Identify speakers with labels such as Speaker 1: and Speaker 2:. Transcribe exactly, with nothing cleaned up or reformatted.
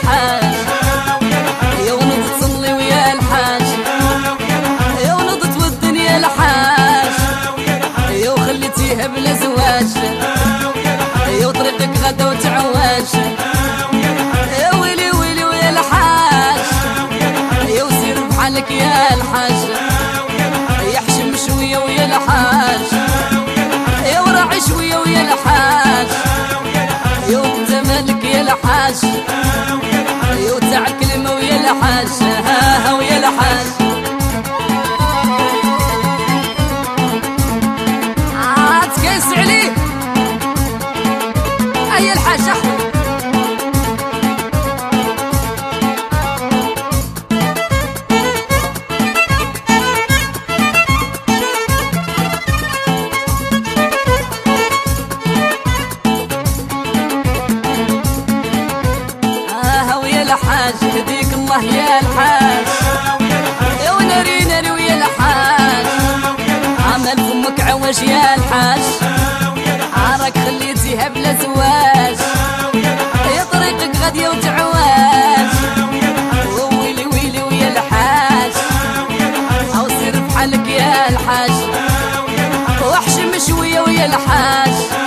Speaker 1: الحاج، يا ونض تصلي ويا الحاج، يا ونض تودن يا الحاج، يا وخليتيها بلا زواج، يا وطريقك غدا وتعواج، يا ويلي ويلي ويا الحاج، يا وسير بحالك يا الحاج، يحشم شويه ويا الحاج، يا وراعي شويه ويا الحاج، يا وانت مالك يا الحاج، يا وتاع كلمه ويا الحاج، ها ها ويا الحاج. عاد كيس عليه اي الحاج اخوي. الحاج يهديك الله يا الحاج، يا وناري ناري ويا الحاج، عمل فمك عواش يا الحاج، عارك خليتيها بلا زواج، يا طريقك غادية وتعواج، ويلي ويلي ويا الحاج، او سير بحالك يا الحاج، واحشم شوية ويا الحاج.